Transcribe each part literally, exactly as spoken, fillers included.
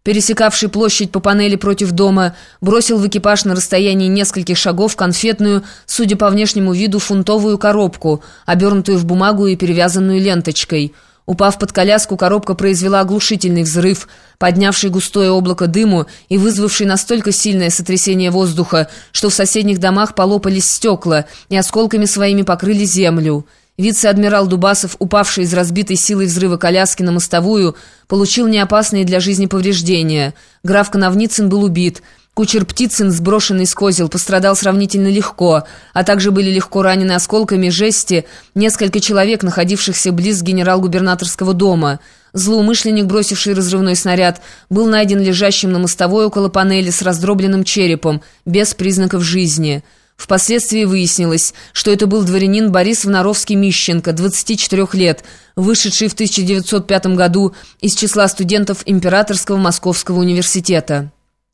пересекавший площадь по панели против дома, бросил в экипаж на расстоянии нескольких шагов конфетную, судя по внешнему виду, фунтовую коробку, обернутую в бумагу и перевязанную ленточкой. Упав под коляску, коробка произвела оглушительный взрыв, поднявший густое облако дыму и вызвавший настолько сильное сотрясение воздуха, что в соседних домах полопались стекла и осколками своими покрыли землю. Вице-адмирал Дубасов, упавший из разбитой силой взрыва коляски на мостовую, получил неопасные для жизни повреждения. Граф Коновницын был убит. Кучер Птицын, сброшенный с козел, пострадал сравнительно легко, а также были легко ранены осколками жести несколько человек, находившихся близ генерал-губернаторского дома. Злоумышленник, бросивший разрывной снаряд, был найден лежащим на мостовой около панели с раздробленным черепом, без признаков жизни. Впоследствии выяснилось, что это был дворянин Борис Вонаровский-Мищенко, двадцати четырёх лет, вышедший в тысяча девятьсот пятом году из числа студентов Императорского Московского университета.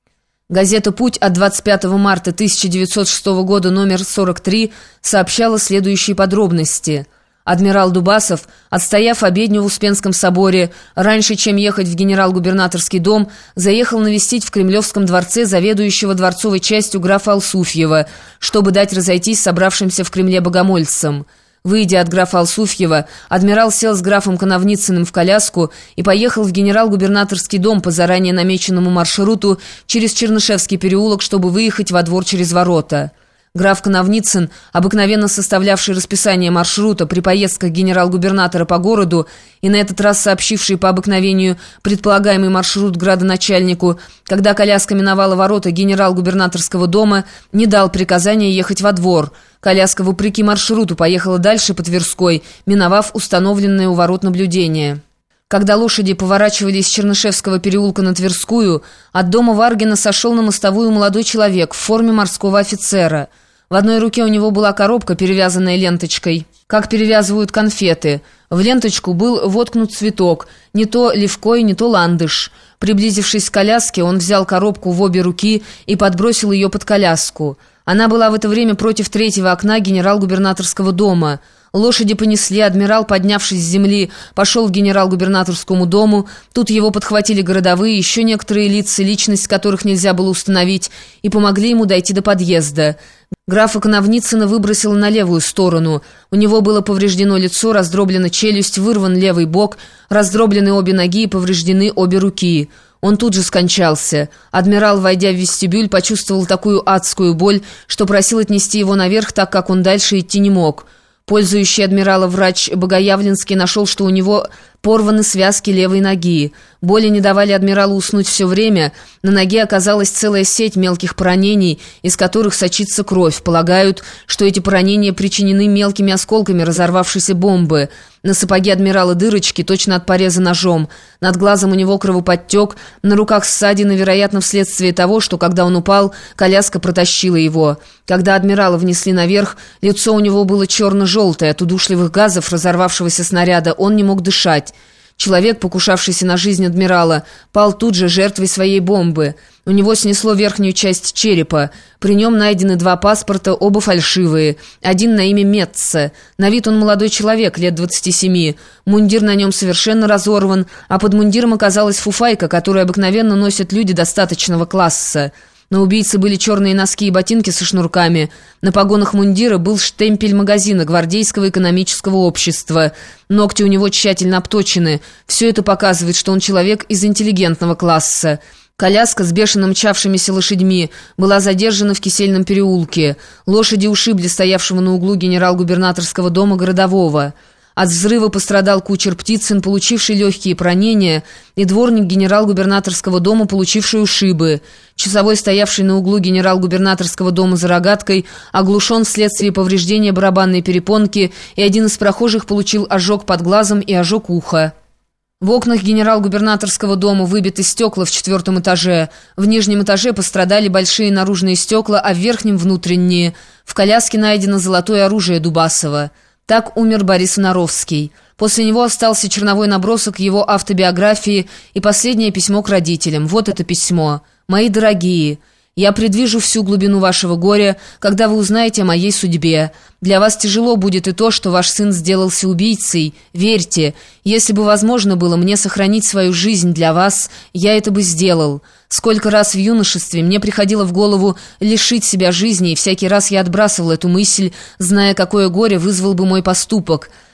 Газета «Путь» от двадцать пятого марта тысяча девятьсот шестого года, номер сорок три, сообщала следующие подробности. Адмирал Дубасов, отстояв обедню в Успенском соборе, раньше, чем ехать в генерал-губернаторский дом, заехал навестить в Кремлевском дворце заведующего дворцовой частью графа Алсуфьева, чтобы дать разойтись собравшимся в Кремле богомольцам. Выйдя от графа Алсуфьева, адмирал сел с графом Коновницыным в коляску и поехал в генерал-губернаторский дом по заранее намеченному маршруту через Чернышевский переулок, чтобы выехать во двор через ворота. Граф Коновницын, обыкновенно составлявший расписание маршрута при поездках генерал-губернатора по городу и на этот раз сообщивший по обыкновению предполагаемый маршрут градоначальнику, когда коляска миновала ворота генерал-губернаторского дома, не дал приказания ехать во двор. Коляска, вопреки маршруту, поехала дальше по Тверской, миновав установленное у ворот наблюдение. Когда лошади поворачивали из Чернышевского переулка на Тверскую, от дома Варгина сошел на мостовую молодой человек в форме морского офицера. В одной руке у него была коробка, перевязанная ленточкой, как перевязывают конфеты. В ленточку был воткнут цветок, не то левкой, не то ландыш. Приблизившись к коляске, он взял коробку в обе руки и подбросил ее под коляску. Она была в это время против третьего окна генерал-губернаторского дома. Лошади понесли, адмирал, поднявшись с земли, пошел к генерал-губернаторскому дому. Тут его подхватили городовые, еще некоторые лица, личность которых нельзя было установить, и помогли ему дойти до подъезда. Графа Коновницына выбросило на левую сторону. У него было повреждено лицо, раздроблена челюсть, вырван левый бок, раздроблены обе ноги и повреждены обе руки. Он тут же скончался. Адмирал, войдя в вестибюль, почувствовал такую адскую боль, что просил отнести его наверх, так как он дальше идти не мог. Пользующий адмирала врач Богоявленский нашел, что у него порваны связки левой ноги. Боли не давали адмиралу уснуть все время. На ноге оказалась целая сеть мелких поранений, из которых сочится кровь. Полагают, что эти поранения причинены мелкими осколками разорвавшейся бомбы. На сапоге адмирала дырочки, точно от пореза ножом. Над глазом у него кровоподтек, на руках ссадины, вероятно, вследствие того, что, когда он упал, коляска протащила его. Когда адмирала внесли наверх, лицо у него было черно-желтое. От удушливых газов разорвавшегося снаряда он не мог дышать. Человек, покушавшийся на жизнь адмирала, пал тут же жертвой своей бомбы. У него снесло верхнюю часть черепа. При нем найдены два паспорта, оба фальшивые. Один на имя Метца. На вид он молодой человек, лет двадцати семи. Мундир на нем совершенно разорван, а под мундиром оказалась фуфайка, которую обыкновенно носят люди достаточного класса. На убийце были черные носки и ботинки со шнурками. На погонах мундира был штемпель магазина Гвардейского экономического общества. Ногти у него тщательно обточены. Все это показывает, что он человек из интеллигентного класса. Коляска с бешено мчавшимися лошадьми была задержана в Кисельном переулке. Лошади ушибли стоявшего на углу генерал-губернаторского дома городового. От взрыва пострадал кучер Птицын, получивший легкие ранения, и дворник генерал-губернаторского дома, получивший ушибы. Часовой, стоявший на углу генерал-губернаторского дома за рогаткой, оглушен вследствие повреждения барабанной перепонки, и один из прохожих получил ожог под глазом и ожог уха. В окнах генерал-губернаторского дома выбиты стекла в четвертом этаже. В нижнем этаже пострадали большие наружные стекла, а в верхнем — внутренние. В коляске найдено золотое оружие Дубасова. Так умер Борис Вонаровский. После него остался черновой набросок его автобиографии и последнее письмо к родителям. Вот это письмо. «Мои дорогие, Я предвижу всю глубину вашего горя, когда вы узнаете о моей судьбе. Для вас тяжело будет и то, что ваш сын сделался убийцей. Верьте, если бы возможно было мне сохранить свою жизнь для вас, я это бы сделал. Сколько раз в юношестве мне приходило в голову лишить себя жизни, и всякий раз я отбрасывал эту мысль, зная, какое горе вызвал бы мой поступок».